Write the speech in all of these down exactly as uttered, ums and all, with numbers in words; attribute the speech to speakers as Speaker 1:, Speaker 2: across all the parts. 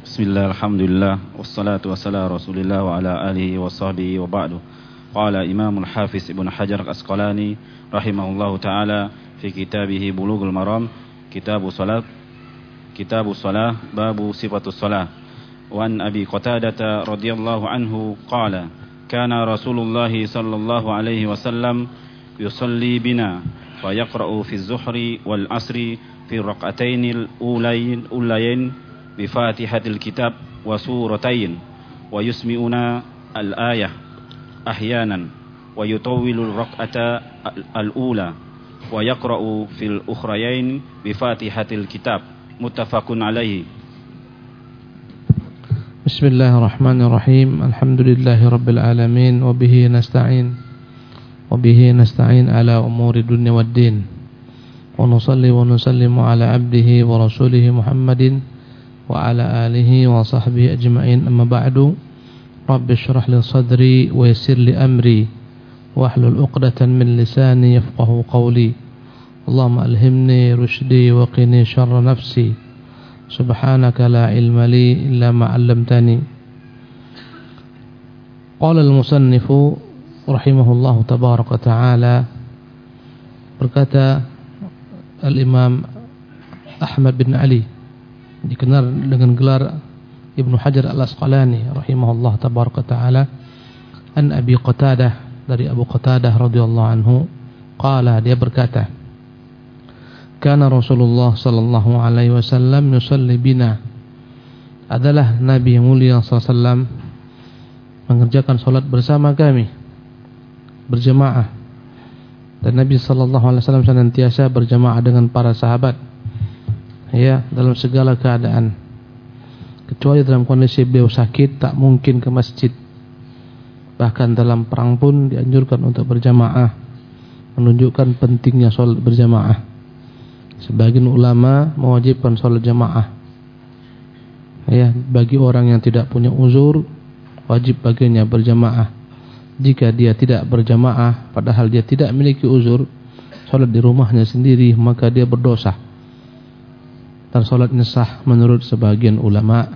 Speaker 1: Bismillah, alhamdulillah, wassalatu wassalamu rasulillah wa ala alihi wa sahbihi wa ba'du. Qala Imamul Hafiz Ibnu Hajar Al-Asqalani rahimahullahu ta'ala fi kitabih Bulughul Maram, Kitabus Salat, Kitabus Salah, babu sifatus salah. Wa an Abi Qatadah radhiyallahu anhu qala kana Rasulullah sallallahu alaihi wasallam yusalli bina fa yaqra'u fi az-zuhri wal asri fi raq'atayn al-ulayn ulayn بفاتحة الكتاب وسورتين ويسمعنا الآية أحيانا ويطول الركعة الأولى ويقرأ في الأخريين بفاتحة الكتاب متفق عليه.
Speaker 2: بسم الله الرحمن الرحيم. الحمد لله رب العالمين وبه نستعين وبه نستعين على أمور الدنيا والدين ونصلي ونسلم على عبده ورسوله محمد wa ala alihi wa sahbihi ajma'in, amma ba'du. Rabbi shrah li sadri wa yassir li amri wahlul 'uqdatan min lisani yafqahu qawli. Allahumma alhimni rushdi wa qini syarra nafsi. Subhanaka la ilma li illa ma 'allamtani. Qala al-musannifu rahimahullahu tabaraka ta'ala, berkata al-Imam Ahmad bin Ali, dikenal dengan gelar Ibnu Hajar Al-Asqalani rahimahullah tabaraka ta'ala, an Abi Qatadah, dari Abu Qatadah radhiyallahu anhu, qala, dia berkata, kana Rasulullah sallallahu alaihi wasallam yusalli bina, adalah Nabi yang mulia sallallahu alaihi wasallam mengerjakan salat bersama kami berjamaah, dan Nabi sallallahu alaihi wasallam senantiasa berjamaah dengan para sahabat, ya, dalam segala keadaan, kecuali dalam kondisi beliau sakit tak mungkin ke masjid. Bahkan dalam perang pun dianjurkan untuk berjamaah, menunjukkan pentingnya salat berjamaah. Sebagian ulama mewajibkan salat jamaah, ya, bagi orang yang tidak punya uzur, wajib baginya berjamaah. Jika dia tidak berjamaah padahal dia tidak memiliki uzur, salat di rumahnya sendiri, maka dia berdosa. Dan salatnya sah menurut sebagian ulama.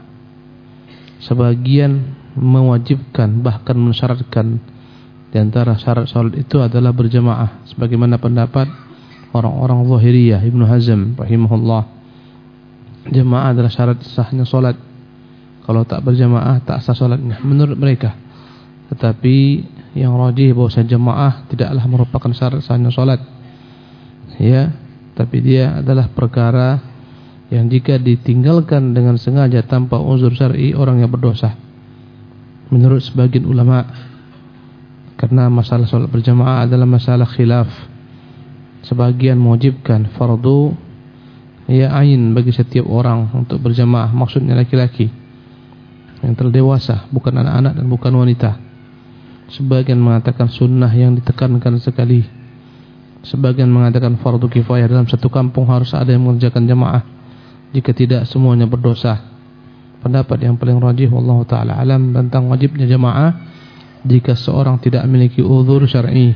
Speaker 2: Sebagian mewajibkan, bahkan mensyaratkan di antara syarat salat itu adalah berjamaah, sebagaimana pendapat orang-orang Zahiriyah, Ibnu Hazm rahimahullah. Jamaah adalah syarat sahnya salat. Kalau tak berjamaah tak sah salatnya menurut mereka. Tetapi yang rajih bahwa jamaah tidaklah merupakan syarat sahnya salat, ya, tapi dia adalah perkara yang jika ditinggalkan dengan sengaja tanpa uzur syar'i, orang yang berdosa menurut sebagian ulama. Karena masalah salat berjamaah adalah masalah khilaf. Sebagian mewajibkan fardu, ya, ain bagi setiap orang untuk berjamaah, maksudnya laki-laki yang telah dewasa, bukan anak-anak dan bukan wanita. Sebagian mengatakan sunnah yang ditekankan sekali. Sebagian mengatakan fardu kifayah, dalam satu kampung harus ada yang mengerjakan jamaah. Jika tidak, semuanya berdosa. Pendapat yang paling rajih wallahu taala alam tentang wajibnya jamaah jika seorang tidak memiliki uzur syar'i,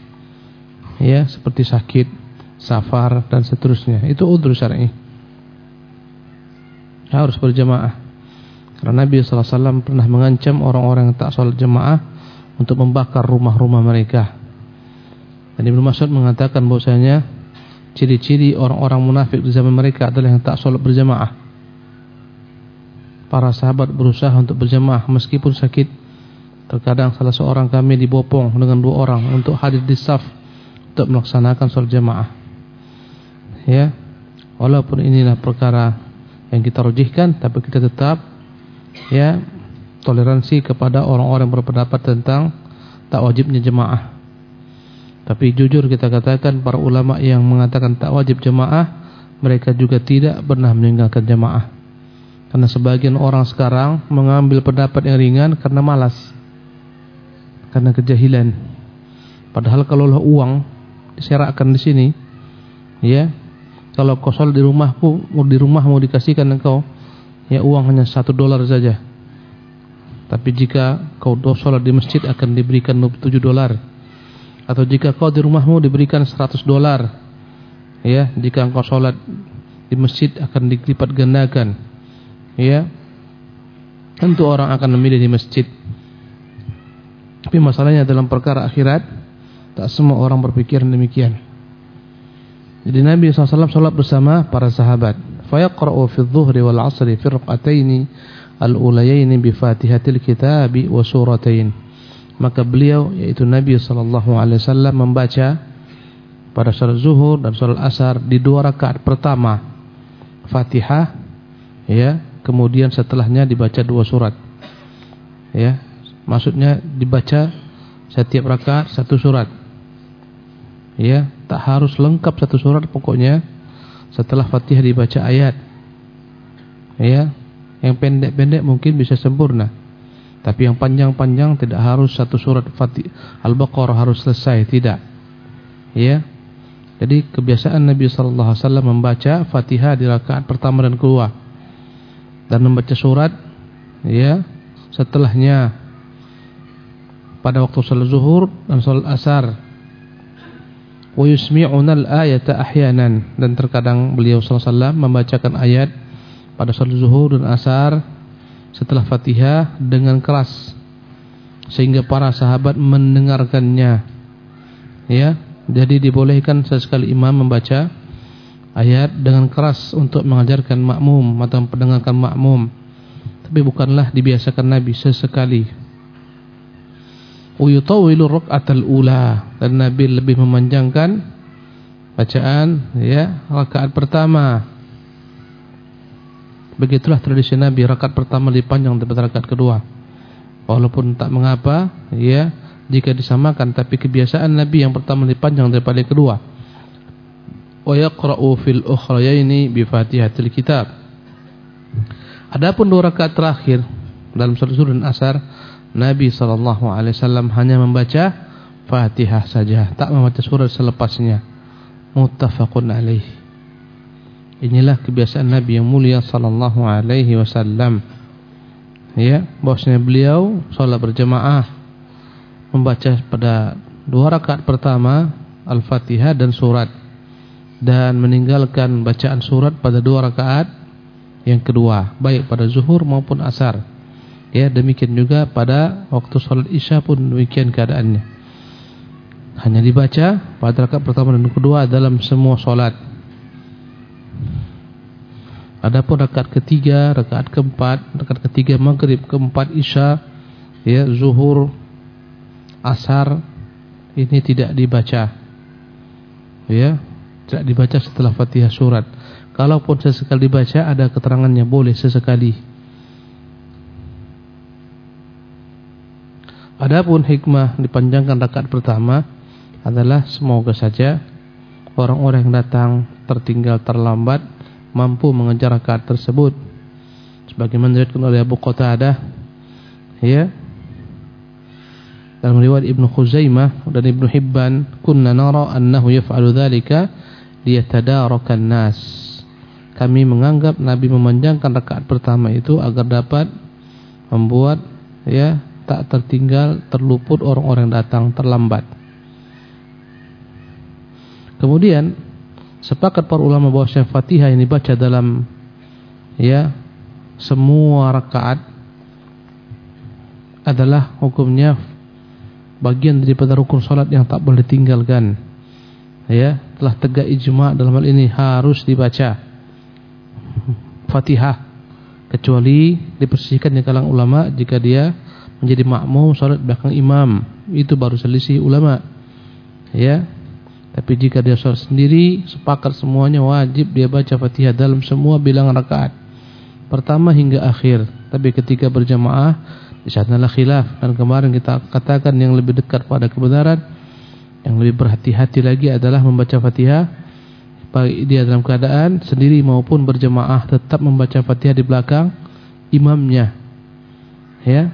Speaker 2: ya, seperti sakit, safar dan seterusnya, itu uzur syar'i, harus berjamaah. Karena Nabi sallallahu alaihi wasallam pernah mengancam orang-orang yang tak salat jamaah untuk membakar rumah-rumah mereka. Dan Ibnu Mas'ud mengatakan bahwasanya ciri-ciri orang-orang munafik di zaman mereka adalah yang tak salat berjamaah. Para sahabat berusaha untuk berjamaah meskipun sakit. Terkadang salah seorang kami dibopong dengan dua orang untuk hadir di saf untuk melaksanakan salat jamaah, ya, walaupun inilah perkara yang kita rujihkan, tapi kita tetap, ya, toleransi kepada orang-orang yang berpendapat tentang tak wajibnya jamaah. Tapi jujur kita katakan, para ulama yang mengatakan tak wajib jamaah, mereka juga tidak pernah meninggalkan jamaah. Karena sebagian orang sekarang mengambil pendapat yang ringan karena malas, karena kejahilan. Padahal kalau uang diserakkan di sini, ya, kalau kau sholat di rumahku, di rumahmu dikasihkan engkau, ya, uang hanya satu dolar saja. Tapi jika kau sholat di masjid akan diberikan tujuh dolar. Atau jika kau di rumahmu diberikan seratus dolar, ya, jika engkau sholat di masjid akan dilipat gandakan, ya. tentu orang akan memilih di masjid. Tapi masalahnya dalam perkara akhirat, tak semua orang berpikiran demikian. Jadi Nabi shallallahu alaihi wasallam sholat bersama para sahabat. Fayaqra'u fi adh-dhuhri wal 'ashri fi rak'ataini al-ulayaini bi Fatihatil Kitabi wa suratain. Maka beliau, yaitu Nabi sallallahu alaihi wasallam, membaca pada salat zuhur dan salat asar di dua rakaat pertama Fatihah, ya, kemudian setelahnya dibaca dua surat. Ya, maksudnya dibaca setiap rakaat satu surat. Ya, tak harus lengkap satu surat, pokoknya setelah Fatihah dibaca ayat. Ya, yang pendek-pendek mungkin bisa sempurna. Tapi yang panjang-panjang tidak harus satu surat Fatihah Al-Baqarah harus selesai, tidak. Ya. Jadi kebiasaan Nabi sallallahu alaihi wasallam membaca Fatihah di rakaat pertama dan kedua, dan membaca surat, ya, setelahnya pada waktu salat zuhur dan salat asar. Wa yusmi'una al-ayata ahyanan, dan terkadang beliau sallallahu alaihi wasallam membacakan ayat pada salat zuhur dan asar setelah Fatihah dengan keras sehingga para sahabat mendengarkannya. Ya, jadi dibolehkan sesekali imam membaca ayat dengan keras untuk mengajarkan makmum atau mendengarkan makmum, tapi bukanlah dibiasakan Nabi sesekali. Uyutawilu rak'atal ula, dan Nabi lebih memanjangkan bacaan, ya, rakaat pertama. Begitulah tradisi Nabi, rakaat pertama dipanjang daripada rakaat kedua. Walaupun tak mengapa, ya, jika disamakan, tapi kebiasaan Nabi yang pertama dipanjang daripada yang kedua. Wa yaqra'u fil ukhrayaini bi Fatihatil Kitab. Adapun dua rakaat terakhir dalam salat zuhur dan asar, Nabi sallallahu alaihi wasallam hanya membaca Fatihah saja, tak membaca surat selepasnya. Muttafaqun alaih. Inilah kebiasaan Nabi yang mulia sallallahu alaihi wasallam. Ya, bahwasanya beliau salat berjamaah membaca pada dua rakaat pertama Al-Fatihah dan surat, dan meninggalkan bacaan surat pada dua rakaat yang kedua, baik pada zuhur maupun asar. Ya, demikian juga pada waktu salat Isya pun demikian keadaannya. Hanya dibaca pada rakaat pertama dan kedua dalam semua salat. Adapun rakaat ketiga, rakaat keempat, rakaat ketiga maghrib, keempat Isya, ya, zuhur, asar, ini tidak dibaca. Ya, tidak dibaca setelah Fatihah surat. Kalaupun sesekali dibaca, ada keterangannya, boleh sesekali. Adapun hikmah dipanjangkan rakaat pertama adalah semoga saja orang-orang yang datang tertinggal terlambat mampu mengejar rakaat tersebut. Sebagaimana diriwayatkan oleh Abu Qatadah, ya, dalam riwayat Ibnu Khuzaimah dan Ibnu Hibban, kunna nara annahu yaf'alu dzalika liyatadaraka an-nas. Kami menganggap Nabi memanjangkan rakaat pertama itu agar dapat membuat, ya, tak tertinggal, terluput orang-orang datang terlambat. Kemudian sepakat para ulama bahwa Fatihah yang dibaca dalam, ya, semua rakaat adalah hukumnya bagian daripada rukun salat yang tak boleh ditinggalkan. Ya, telah tegak ijma' dalam hal ini, harus dibaca Fatihah, kecuali dipersihkan di kalangan ulama jika dia menjadi makmum salat belakang imam, itu baru selisih ulama. Ya, tapi jika dia salat sendiri, sepakat semuanya wajib dia baca Fatihah dalam semua bilangan rakaat pertama hingga akhir. Tapi ketika berjamaah, di sanalah khilaf, dan kemarin kita katakan yang lebih dekat pada kebenaran, yang lebih berhati-hati lagi adalah membaca Fatihah baik dia dalam keadaan sendiri maupun berjamaah, tetap membaca Fatihah di belakang imamnya. Ya.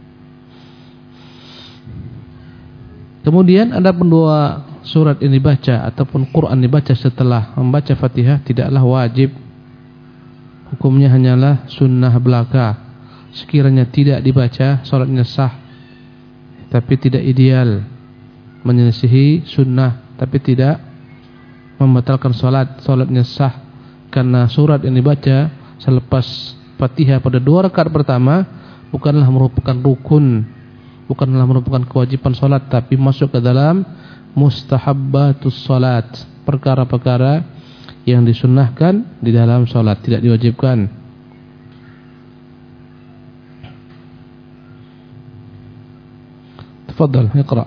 Speaker 2: Kemudian ada pun dua surat yang dibaca ataupun Quran dibaca setelah membaca Fatihah tidaklah wajib. Hukumnya hanyalah sunnah belaka. Sekiranya tidak dibaca, salatnya sah, tapi tidak ideal. Menyelisihi sunnah, tapi tidak membatalkan salat, salatnya sah. Karena surat yang dibaca selepas Fatihah pada dua rakaat pertama bukanlah merupakan rukun, bukanlah merupakan kewajiban salat, tapi masuk ke dalam mustahabbatus salat, perkara-perkara yang disunnahkan di dalam salat, tidak diwajibkan. Tafadhal, iqra.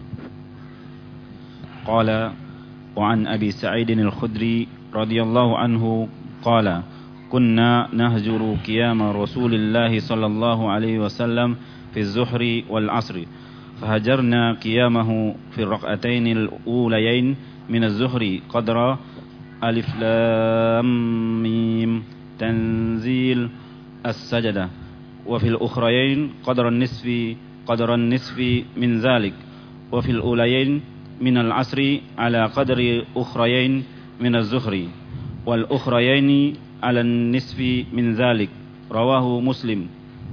Speaker 1: Qala wa an Abi Sa'id al-Khudri radhiyallahu anhu qala kunna nahjuru qiyam Rasulillah sallallahu alaihi wasallam fi az-zuhri wal 'asri fahajarna qiyamahu fi ar-rak'atayn al-ulayayn min az-zuhri qadra alif lam mim tanzil as-sajdah wa fil ukhrayayn qadra an-nisfi qadra an-nisfi min dhalik wa fil ulayayn min al-'asri ala qadri ukhrayayn min az-zuhri wal ukhrayayni ala an-nisfi min dhalik rawahu Muslim.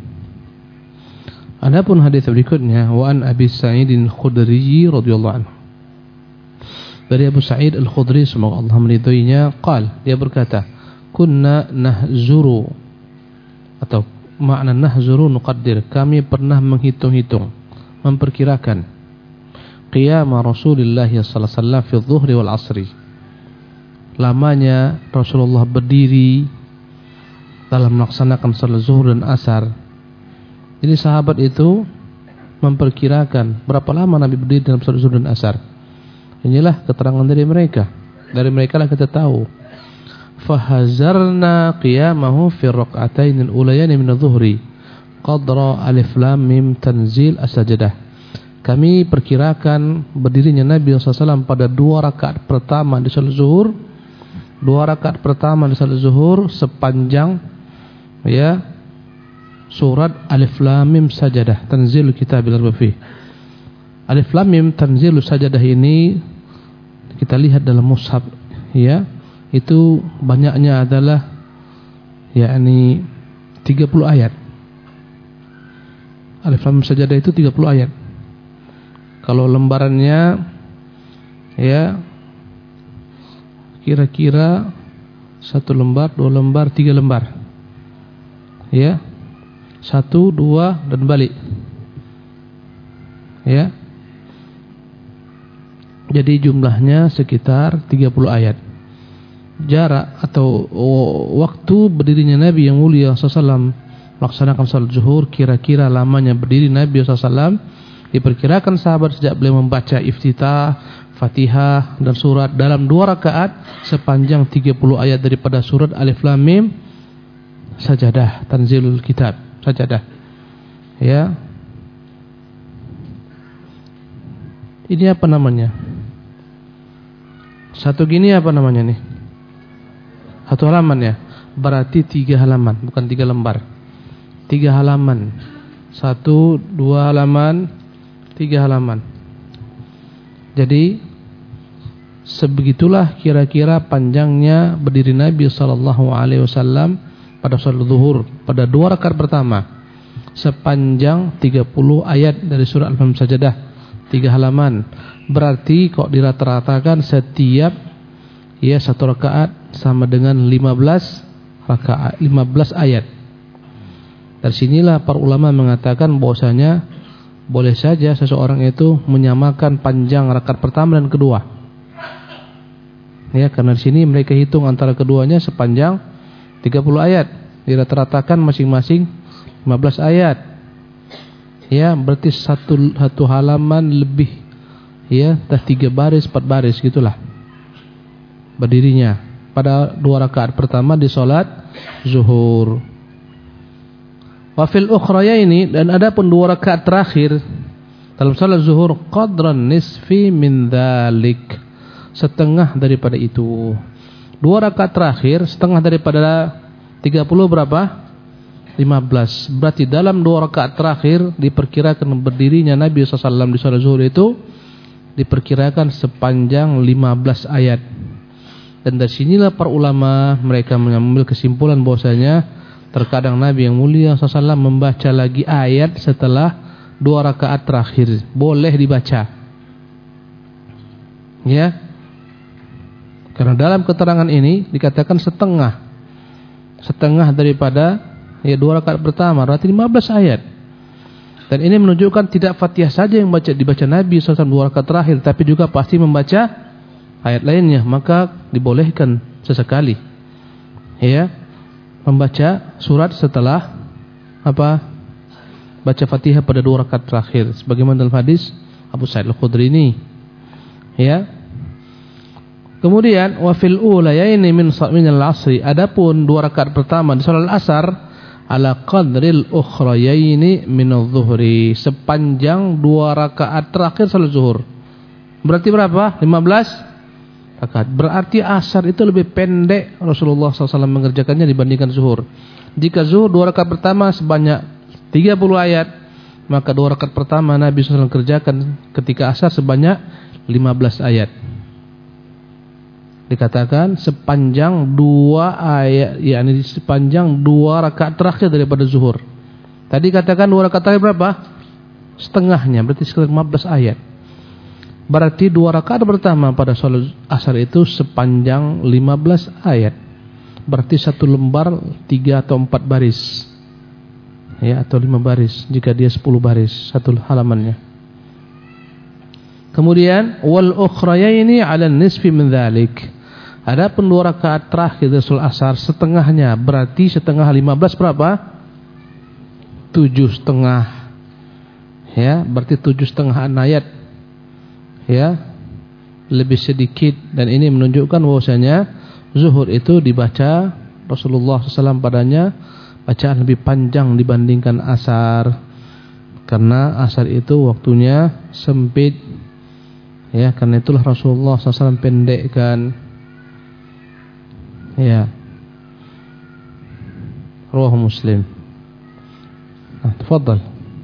Speaker 2: Adapun hadis berikutnya, wa an Abi Sa'id al-Khudri radhiyallahu anhu, dari Abu Sa'id al-Khudri semoga Allah meridhoinya, qal, dia berkata, kunna nahzuru, atau makna nahzuru nuqaddir, kami pernah menghitung-hitung, memperkirakan qiyam Rasulullah sallallahu alaihi wasallam fi adh-dhuhri wal 'asri, lamanya Rasulullah berdiri dalam melaksanakan salat zuhur dan asar. Jadi sahabat itu memperkirakan berapa lama Nabi berdiri dalam salat zuhur dan asar. Inilah keterangan dari mereka. Dari mereka lah kita tahu. Fahazarna qiyamahu fi rak'atayn al-ulayayn min adh-dhuhri qadra alif lam mim tanzil as-sajdah. Kami perkirakan berdirinya Nabi sallallahu alaihi wasallam pada dua rakaat pertama di salat zuhur, dua rakaat pertama di salat zuhur sepanjang ya surat Alif Lam Mim Sajadah, tanzilul kitabil rafi. Alif Lam Mim tanzilus sajadah ini kita lihat dalam mushaf ya, itu banyaknya adalah yakni tiga puluh ayat. Alif Lam Mim Sajadah itu tiga puluh ayat. Kalau lembarannya ya kira-kira satu lembar, dua lembar, tiga lembar. Ya. Satu, dua dan balik. Ya. Jadi jumlahnya sekitar tiga puluh ayat. Jarak atau waktu berdirinya Nabi yang mulia sallallahu alaihi wasallam melaksanakan salat zuhur, kira-kira lamanya berdiri Nabi sallallahu alaihi wasallam diperkirakan sahabat sejak beliau membaca iftitah, Fatihah dan surat dalam dua rakaat sepanjang tiga puluh ayat daripada surat Alif Lam Mim Sajadah, tanzilul kitab, sajadah. Ya. Ini apa namanya? Satu gini apa namanya nih? Satu halaman ya. Berarti tiga halaman, bukan tiga lembar. Tiga halaman. Satu, dua halaman, tiga halaman. Jadi sebegitulah kira-kira panjangnya berdiri Nabi sallallahu alaihi wasallam pada salat zuhur pada dua rakaat pertama, sepanjang tiga puluh ayat dari surah Al-Mim Sajadah, tiga halaman. Berarti kok dirata-ratakan setiap ya satu rakaat sama dengan lima belas rakaat, lima belas ayat. Dari sinilah para ulama mengatakan bahwasanya boleh saja seseorang itu menyamakan panjang rakaat pertama dan kedua. Ya, karena di sini mereka hitung antara keduanya sepanjang tiga puluh ayat, dirata-ratakan masing-masing lima belas ayat. Ya, berarti satu satu halaman lebih. Ya, dah tiga baris, empat baris gitulah. Berdirinya pada dua rakaat pertama di salat zuhur. Wa fil ukhrayaini, dan adapun dua rakaat terakhir dalam salat zuhur qadran nisfi min dzalik, setengah daripada itu. Dua rakaat terakhir setengah daripada tiga puluh berapa? lima belas. Berarti dalam dua rakaat terakhir diperkirakan berdirinya Nabi sallallahu alaihi wasallam di salat zuhur itu diperkirakan sepanjang lima belas ayat. Dan dari sinilah para ulama mereka mengambil kesimpulan bahwasanya terkadang Nabi yang mulia sallallahu alaihi wasallam membaca lagi ayat setelah dua rakaat terakhir. Boleh dibaca. Ya. Karena dalam keterangan ini dikatakan setengah. Setengah daripada Ya, dua rakaat pertama berarti lima belas ayat. Dan ini menunjukkan tidak Fatihah saja yang baca dibaca Nabi shallallahu alaihi wasallam dua rakaat terakhir, tapi juga pasti membaca ayat lainnya. Maka dibolehkan sesekali, ya, membaca surat setelah apa? Baca Fatihah pada dua rakaat terakhir, sebagaimana dalam hadis Abu Sa'id Al-Khudri ini, ya. Kemudian wa fil ulayaini min minal asri, adapun dua rakaat pertama di salat asar ala qadril ukhrayaini min adh-dhuhri, sepanjang dua rakaat terakhir salat zuhur. Berarti berapa? lima belas rakaat. Berarti asar itu lebih pendek Rasulullah shallallahu alaihi wasallam mengerjakannya dibandingkan zuhur. Jika zuhur dua rakaat pertama sebanyak tiga puluh ayat, maka dua rakaat pertama Nabi shallallahu alaihi wasallam kerjakan ketika asar sebanyak lima belas ayat. Dikatakan sepanjang dua ayat, yakni sepanjang dua rakaat terakhir daripada zuhur. Tadi katakan dua rakaat terakhir berapa? Setengahnya, berarti sekitar lima belas ayat. Berarti dua rakaat pertama pada salat asar itu sepanjang lima belas ayat. Berarti satu lembar tiga atau empat baris, ya, atau lima baris jika dia sepuluh baris satu halamannya. Kemudian wal ukhrayaini 'ala nisfi min dzalik. Adapun dua rakaat terakhir dari salat asar setengahnya, berarti setengah lima belas berapa? Tujuh setengah, ya, berarti tujuh setengah ayat, ya, lebih sedikit. Dan ini menunjukkan bahwasanya zuhur itu dibaca Rasulullah shallallahu alaihi wasallam padanya bacaan lebih panjang dibandingkan asar, karena asar itu waktunya sempit, ya, karena itulah Rasulullah shallallahu alaihi wasallam pendekkan, ya. Rawahu Muslim. Ah, tafadhal.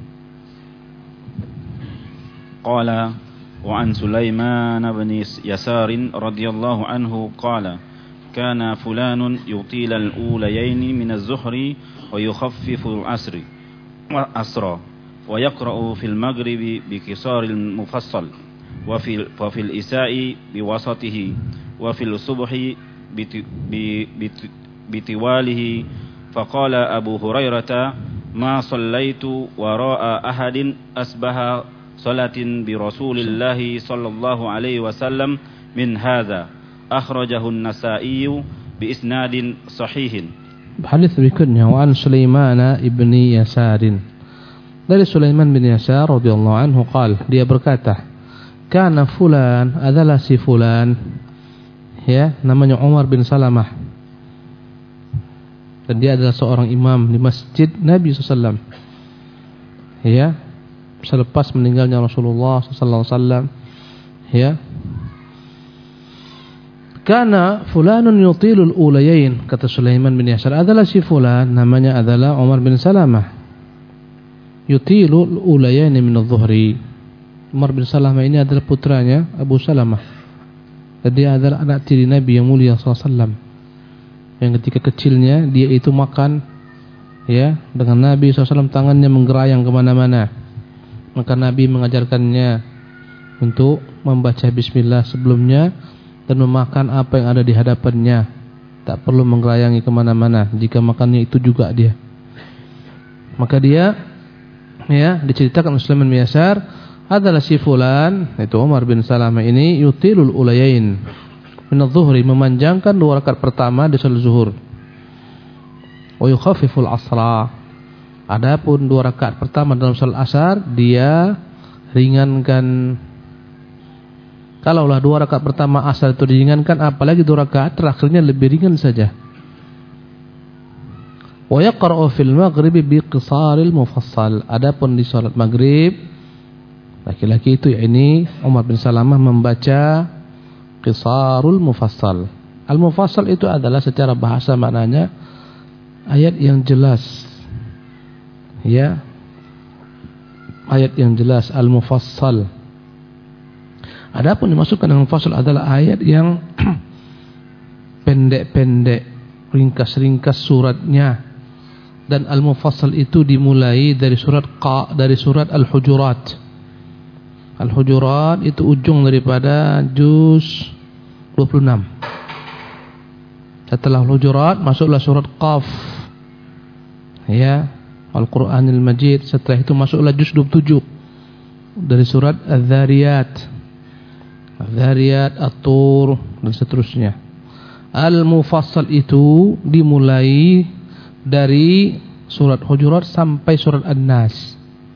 Speaker 1: Qala wa an Sulaiman bin Yasar radhiyallahu anhu qala kana fulanun yutil al-ulayayn min az-zuhri wa yukhaffifu al-'asri wa asra wa yaqra'u fil maghribi bi qisar al-mufassal wa fil wa fil isa'i bi wasatihi wa fil subhi بطواله فقال أبو هريرة ما صليت وراء أحد أسبح صلاة برسول الله صلى الله عليه وسلم من هذا أخرجه النسائي بإسناد صحيح.
Speaker 2: Hadis berikutnya وعن سليمان ابن يسار, dari Sulaiman bin Yasar radhiyallahu anhu qala, dia berkata, kana fulan, adalah si fulan, ya, namanya Umar bin Salamah, dan dia adalah seorang imam di masjid Nabi shallallahu alaihi wasallam, ya, selepas meninggalnya Rasulullah shallallahu alaihi wasallam, ya. Kana fulanun yutilul ulayain, kata Sulaiman bin Yasar, adalah si fulan, namanya adalah Umar bin Salamah, yutilul ulayain min adh-dhuhri. Umar bin Salamah ini adalah putranya Abu Salamah, dan dia adalah anak tiri Nabi yang mulia shallallahu alaihi wasallam, yang ketika kecilnya dia itu makan, ya, dengan Nabi shallallahu alaihi wasallam, tangannya menggerayang kemana-mana. Maka Nabi mengajarkannya untuk membaca bismillah sebelumnya dan memakan apa yang ada di hadapannya, tak perlu menggerayangi kemana-mana jika makannya itu juga dia. Maka dia, ya, diceritakan oleh Sulaiman bin Yasar, adalah si fulan, itu Umar bin Salamah ini, yutilul ulayain min adh-dhuhri, memanjangkan dua rakaat pertama di salat zuhur, wa yukhaffiful asra, adapun dua rakaat pertama dalam salat asar dia ringankan. Kalaulah dua rakaat pertama asar itu diringankan, apalagi dua rakaat terakhirnya lebih ringan saja. Wa yaqra'u fil maghribi bi qisaril mufassal, adapun di salat maghrib laki-laki itu, yakni Umar bin Salamah, membaca qisarul mufassal. Al-mufassal itu adalah secara bahasa maknanya ayat yang jelas, ya, ayat yang jelas, al-mufassal. Adapun dimasukkan dengan mufassal adalah ayat yang pendek-pendek, ringkas-ringkas suratnya. Dan al-mufassal itu dimulai dari surat Qa, dari surat Al-Hujurat. Al-Hujurat itu ujung daripada juz dua puluh enam. Setelah Al-Hujurat masuklah surat Qaf, Ya, Al-Qur'anil Majid. Setelah itu masuklah juz dua puluh tujuh dari surat Az-Zariyat. Az-Zariyat, At-Tur dan seterusnya. Al-Mufassal itu dimulai dari surat Hujurat sampai surat An-Nas.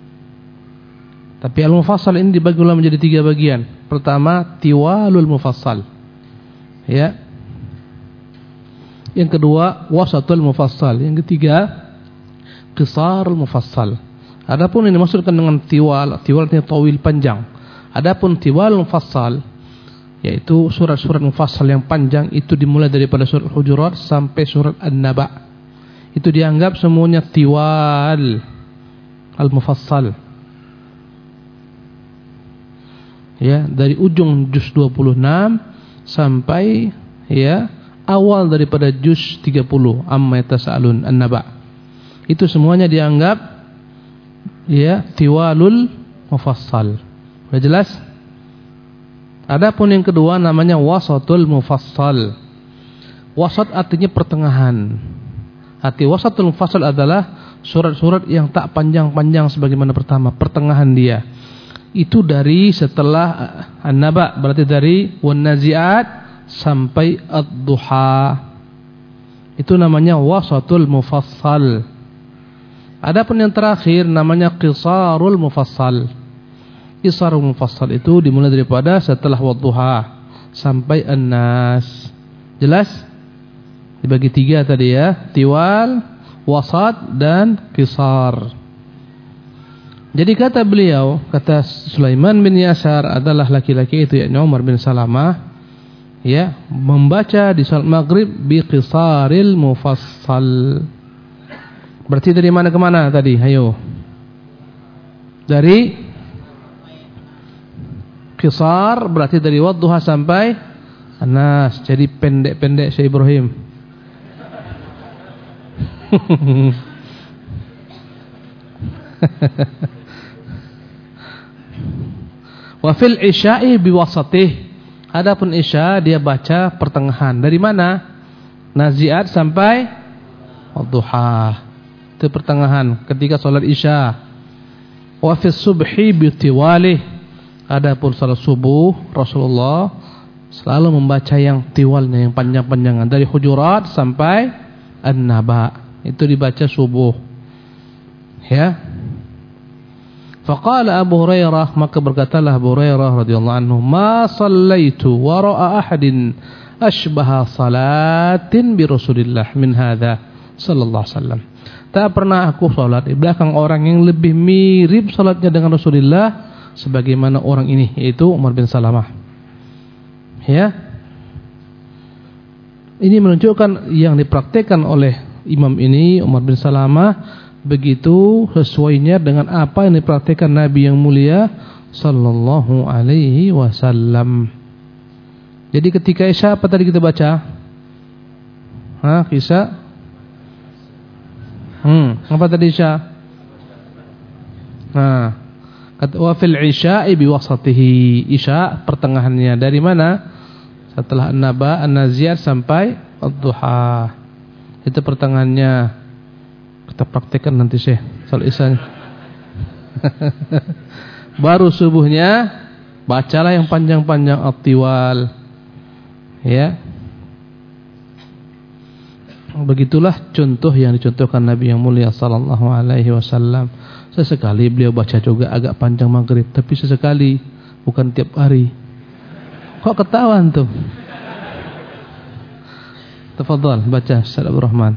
Speaker 2: Tapi Al-Mufassal ini dibagi ulang menjadi tiga bagian. Pertama, Tiwalul Mufassal. Ya. Yang kedua, Wasatul Mufassal. Yang ketiga, Qisarul Mufassal. Adapun ini dimaksudkan dengan tiwal, tiwal artinya tawil, panjang. Adapun Tiwal Mufassal, yaitu surat-surat mufassal yang panjang, itu dimulai daripada surat Hujurat sampai surat An-Naba. Itu dianggap semuanya Tiwal Al-Mufassal. Ya, dari ujung juz dua puluh enam sampai ya awal daripada juz tiga puluh Amma Yatasaalun An-Naba. Itu semuanya dianggap ya Tiwalul Mufassal. Sudah jelas? Adapun yang kedua namanya Wasatul Mufassal. Wasat artinya pertengahan. Arti Wasatul Mufassal adalah surat-surat yang tak panjang-panjang sebagaimana pertama, pertengahan dia. Itu dari setelah An-Naba, berarti dari Wan-Nazi'at sampai Ad-Duha. Itu namanya Wasatul Mufassal. Adapun yang terakhir namanya Qisarul Mufassal. Qisarul Mufassal itu dimulai daripada setelah Wadduha sampai An-Nas. Jelas? Dibagi tiga tadi ya, Tiwal, Wasat dan Qisar. Jadi kata beliau, kata Sulaiman bin Yasar adalah laki-laki itu yakni Umar bin Salamah, ya, membaca di salat maghrib bi qisaril mufassal. Berarti dari mana ke mana tadi? Ayo. Dari qisar berarti dari Wadduha sampai An-Nas. Jadi pendek-pendek Syekh Ibrahim. Wa fil isya'i biwasatih. Adapun isya dia baca pertengahan. Dari mana? Nazi'at sampai Wadduha. Itu pertengahan ketika salat isya. Wa fis subhi bitiwalih. Adapun salat subuh Rasulullah selalu membaca yang tiwalnya, yang panjang-panjangan, dari Hujurat sampai An-Naba. Itu dibaca subuh. Ya. Faqala Abu Hurairah, maka berkatalah Abu Hurairah radhiyallahu anhu, ma sallaitu wara'a ahadin ashbaha salatin bi Rasulillah min hadza sallallahu alaihi wasallam. Tak pernah aku salat di belakang orang yang lebih mirip salatnya dengan Rasulullah sebagaimana orang ini, yaitu Umar bin Salamah. Ya. Ini menunjukkan yang dipraktikkan oleh imam ini, Umar bin Salamah, begitu sesuainya dengan apa yang dipraktikkan Nabi yang mulia sallallahu alaihi wasallam. Jadi ketika Isya apa tadi kita baca? Hah, Isya? Hmm, apa tadi Isya? Nah, kata wa fil isya'i biwasatihi. Isya pertengahannya dari mana? Setelah An-Naba, An-Nazi'at sampai Ad-Duha. Itu pertengahannya. Kita praktekkan nanti Syekh salat Isya. Baru subuhnya bacalah yang panjang-panjang at-tiwal. Ya. Begitulah contoh yang dicontohkan Nabi yang mulia sallallahu alaihi wasallam. Sesekali beliau baca juga agak panjang maghrib, tapi sesekali, bukan tiap hari. Kok ketahuan tuh? Tafadhal baca Ustaz Abdul Rahman.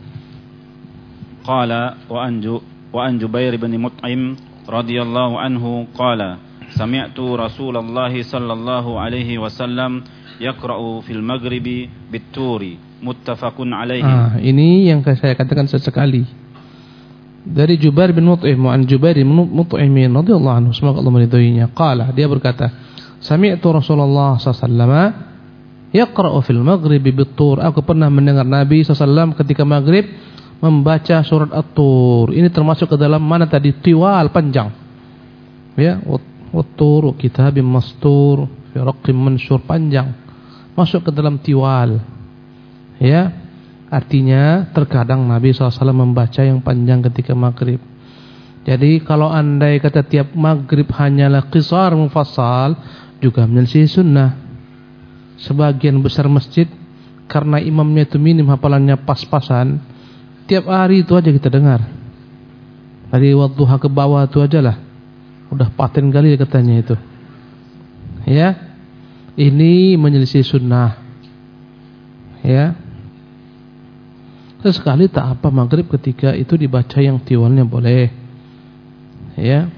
Speaker 1: قال وعن وعن جبير بن مطعم رضي الله عنه قال سمعت رسول الله صلى الله عليه وسلم يقرأ في المغرب بالتور متفق عليه.
Speaker 2: Ah, ini yang saya katakan sesekali. Dari Jubair bin Mut'im, an Jubair bin Mut'im radhiyallahu anhu, semoga Allah meridhoinya. Qala, dia berkata, sami'tu Rasulullah sallallahu alaihi wasallam yaqra'u fil maghrib bit-tur. Aku pernah mendengar Nabi sallallahu alaihi wasallam ketika maghrib membaca surat At-Tur. Ini termasuk ke dalam mana tadi? Tiwal, panjang. Ya, Wat-Tur kitabim mastur fi raqqim mansyur, panjang. Masuk ke dalam tiwal. Ya. Artinya terkadang Nabi shallallahu alaihi wasallam membaca yang panjang ketika maghrib. Jadi kalau andai kata tiap maghrib hanyalah qisar mufassal, juga menyelisih sunnah. Sebagian besar masjid karena imamnya itu minim hafalannya pas-pasan, tiap hari itu aja kita dengar. Dari wadduha ke bawah itu aja lah, udah paten kali katanya itu. Ya, ini menyelisih sunnah. Ya, sesekali tak apa maghrib ketika itu dibaca yang tiwalnya boleh. Ya,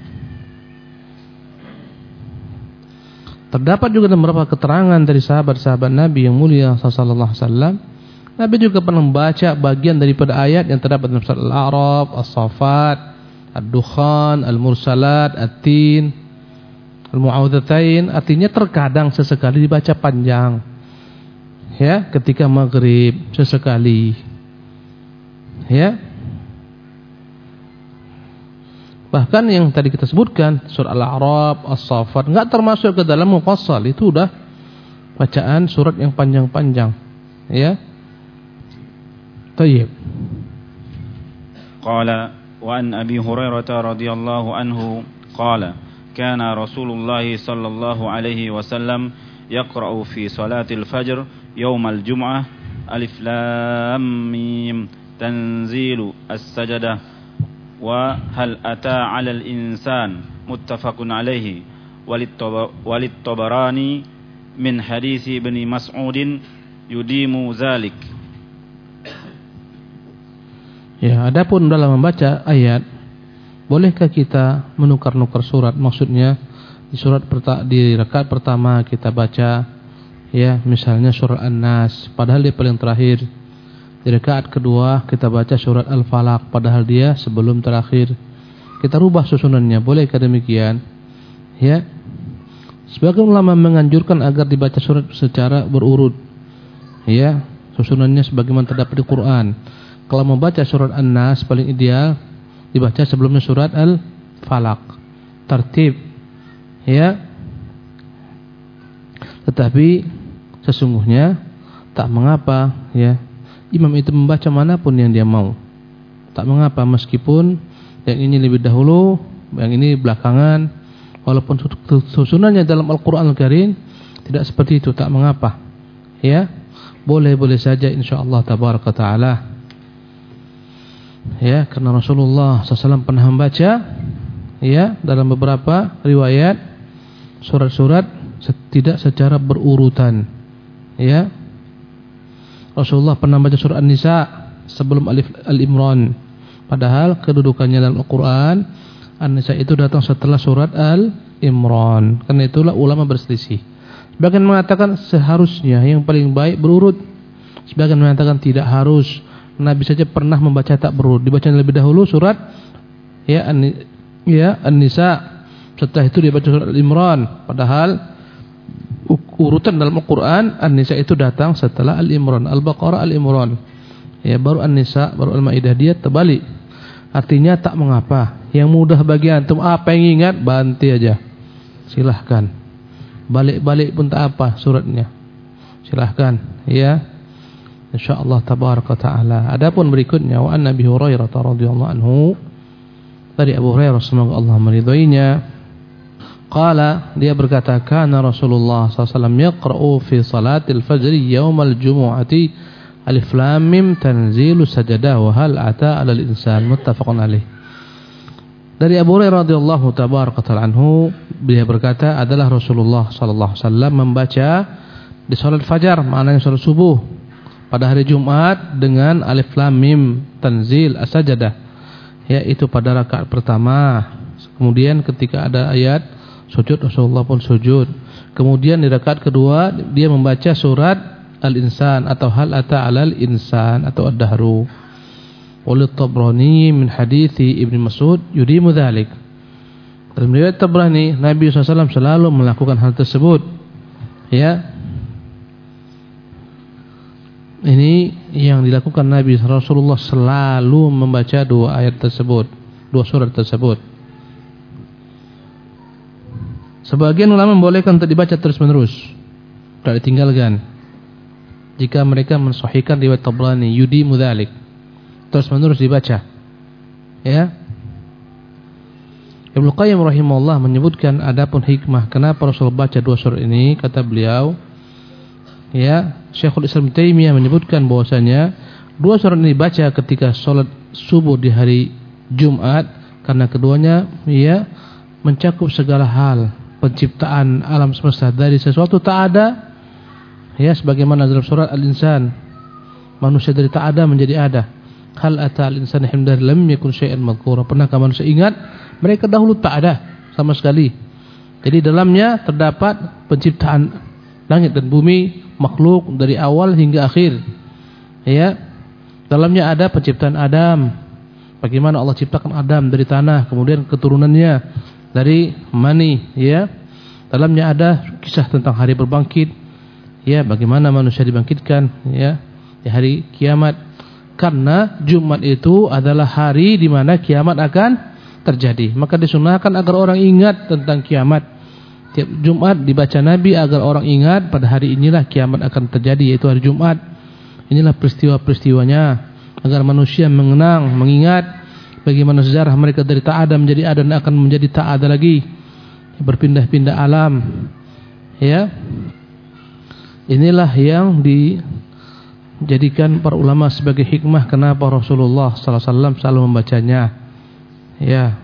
Speaker 2: terdapat juga beberapa keterangan dari sahabat-sahabat Nabi yang mulia sallallahu alaihi wasallam. Nabi juga pernah membaca bagian daripada ayat yang terdapat dalam surat Al-A'raf, As-Saffat, Ad-Dukhan, Al-Mursalat, At-Tin, Al-Mu'awwidzatain. Artinya terkadang sesekali dibaca panjang. Ya, ketika maghrib sesekali. Ya. Bahkan yang tadi kita sebutkan surat Al-A'raf, As-Saffat enggak termasuk ke dalam mufassal, itu udah bacaan surat yang panjang-panjang. Ya. Tayyib.
Speaker 1: Qala wa an Abi Hurairah radhiyallahu anhu qala kana Rasulullah sallallahu alaihi wasallam yaqra'u fi salatil fajr yaumal jum'ah alif lam mim tanzilu as-sajdah wa hal ata 'alal insan muttafaqun alaihi walit Tabarani min hadits Ibnu Mas'ud yudimu zalik.
Speaker 2: Ya, adapun dalam membaca ayat, bolehkah kita menukar-nukar surat? Maksudnya di surat di rakaat pertama kita baca ya misalnya surat An-Nas padahal dia paling terakhir. Di rakaat kedua kita baca surat Al-Falaq padahal dia sebelum terakhir. Kita rubah susunannya, bolehkah demikian? Ya. Sebagian ulama menganjurkan agar dibaca surat secara berurut. Ya, susunannya sebagaimana terdapat di Quran. Kalau membaca surat An-Nas paling ideal dibaca sebelumnya surat Al-Falaq. Tertib. Ya. Tetapi sesungguhnya tak mengapa ya imam itu membaca manapun yang dia mau. Tak mengapa meskipun yang ini lebih dahulu, yang ini belakangan, walaupun susunannya dalam Al-Qur'an Al-Karim tidak seperti itu, tak mengapa. Ya. Boleh-boleh saja insyaallah tabaraka taala. Ya, karena Rasulullah sallallahu alaihi wasallam pernah membaca ya dalam beberapa riwayat surat-surat tidak secara berurutan. Ya. Rasulullah pernah membaca surat An-Nisa sebelum Alif Al-Imran. Padahal kedudukannya dalam Al-Qur'an An-Nisa itu datang setelah surat Al-Imran. Karena itulah ulama berselisih. Sebagian mengatakan seharusnya yang paling baik berurut. Sebagian mengatakan tidak harus. Nabi saja pernah membaca tak berurut. Dibaca lebih dahulu surat ya An ya An-Nisa, setelah itu dibaca surat Al-Imran. Padahal urutan dalam Al-Qur'an An-Nisa itu datang setelah Al-Imran, Al-Baqarah, Al-Imran. Ya, baru An-Nisa, baru Al-Maidah, dia terbalik. Artinya tak mengapa. Yang mudah bagi antum apa yang ingat banti aja. Silahkan. Balik-balik pun tak apa suratnya. Silahkan ya. Insyaallah tabaraka taala. Adapun berikutnya wa an Nabi Hurairah radhiyallahu anhu, dari Abu Hurairah semoga Allah meridhoinya, qala, dia berkata kana Rasulullah sallallahu alaihi wasallam yaqra'u fi salatil fajr yaumal jumu'ati alif lam mim tanzilu sajadah wa hal ata 'alal insan muttafaqun alaih. Dari Abu Hurairah radhiyallahu tabaraka taala anhu, dia berkata adalah Rasulullah sallallahu alaihi wasallam membaca di salat fajar, maknanya salat subuh pada hari Jumat dengan alif lam mim tanzil as-sajdah, yaitu pada rakaat pertama. Kemudian ketika ada ayat sujud Rasulullah pun sujud. Kemudian di rakaat kedua dia membaca surat Al-Insan atau hal ata 'alal insan atau ad-dahru. Walit Tabrani min hadithi Ibnu Mas'ud yudimu dzalik. Dalam riwayat Tabrani Nabi sallallahu alaihi wasallam selalu melakukan hal tersebut. Ya. Ini yang dilakukan Nabi Rasulullah selalu membaca dua ayat tersebut, dua surat tersebut. Sebagian ulama membolehkan untuk dibaca terus-menerus, tidak ditinggalkan. jika mereka mensahihkan riwayat Tabrani, yudimu dzalik, terus menerus dibaca. Ya. Ibnu Qayyim rahimahullah menyebutkan adapun hikmah kenapa Rasul baca dua surat ini, kata beliau, ya, Syekhul Islam Taimiyah menyebutkan bahwasanya dua surat ini dibaca ketika salat subuh di hari Jumat karena keduanya ya mencakup segala hal penciptaan alam semesta dari sesuatu tak ada, ya, sebagaimana dalam surat Al-Insan, manusia dari tak ada menjadi ada. Hal ata al-insanu hina lam yakun syai'an madhkura. Pernahkah manusia ingat mereka dahulu tak ada sama sekali. Jadi dalamnya terdapat penciptaan langit dan bumi, makhluk dari awal hingga akhir. Ya. Dalamnya ada penciptaan Adam. Bagaimana Allah ciptakan Adam dari tanah, kemudian keturunannya dari mani, ya. Dalamnya ada kisah tentang hari berbangkit. Ya, bagaimana manusia dibangkitkan, ya, di hari kiamat. Karena Jumat itu adalah hari di mana kiamat akan terjadi. Maka disunahkan agar orang ingat tentang kiamat. Tiap Jumat dibaca Nabi agar orang ingat pada hari inilah kiamat akan terjadi, yaitu hari Jumat. Inilah peristiwa-peristiwanya agar manusia mengenang, mengingat bagaimana sejarah mereka dari tak ada menjadi ada dan akan menjadi tak ada lagi, berpindah-pindah alam. Ya. Inilah yang dijadikan para ulama sebagai hikmah kenapa Rasulullah sallallahu alaihi wasallam selalu membacanya. Ya.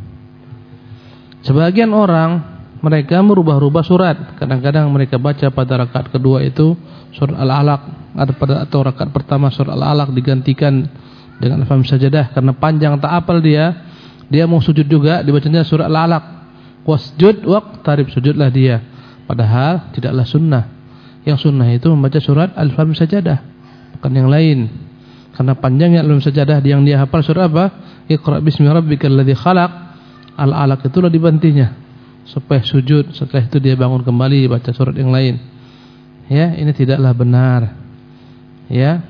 Speaker 2: Sebagian orang mereka merubah-rubah surat. Kadang-kadang mereka baca pada rakaat kedua itu surat Al-Alaq, ada pada atau rakaat pertama surat Al-Alaq digantikan dengan Al-Fam Sajadah karena panjang tak hafal dia. Dia mau sujud juga dibacanya surat Al-Alaq. Wasjud waqtarib, sujudlah dia. Padahal tidaklah sunnah. Yang sunnah itu membaca surat Al-Fam Sajadah, bukan yang lain. Karena panjangnya Al-Fam Sajadah yang dia hafal surat apa? Iqra bismi rabbikal ladzi khalaq. Al-Alaq itulah dibantinya supaya sujud, setelah itu dia bangun kembali baca surat yang lain. Ya, ini tidaklah benar. Ya.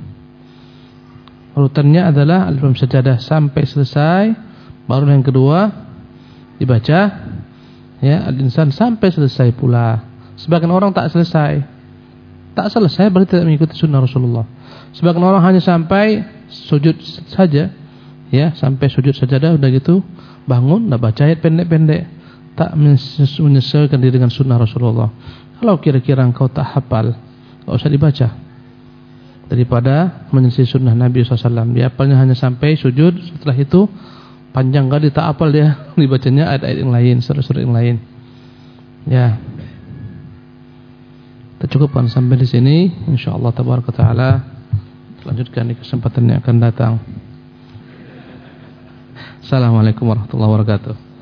Speaker 2: Urutannya adalah Al-Fam Sajadah sampai selesai, baru yang kedua dibaca ya Al-Insan sampai selesai pula. Sebagian orang tak selesai. Tak selesai berarti tidak mengikuti sunnah Rasulullah. Sebagian orang hanya sampai sujud saja, ya, sampai sujud sajadah udah gitu bangun, dah baca ayat pendek-pendek, tak menyesuaikan diri dengan sunnah Rasulullah. Kalau kira-kira engkau tak hafal, enggak usah dibaca. Daripada menyelisih sunnah Nabi sallallahu alaihi wasallam. Dia hafalnya hanya sampai sujud, setelah itu panjang kali tak hafal dia, dibacanya ayat-ayat yang lain, surat-surat yang lain. Ya. Kita cukupkan sampai di sini. Insyaallah tabaraka taala lanjutkan di kesempatan yang akan datang. Assalamualaikum warahmatullahi wabarakatuh.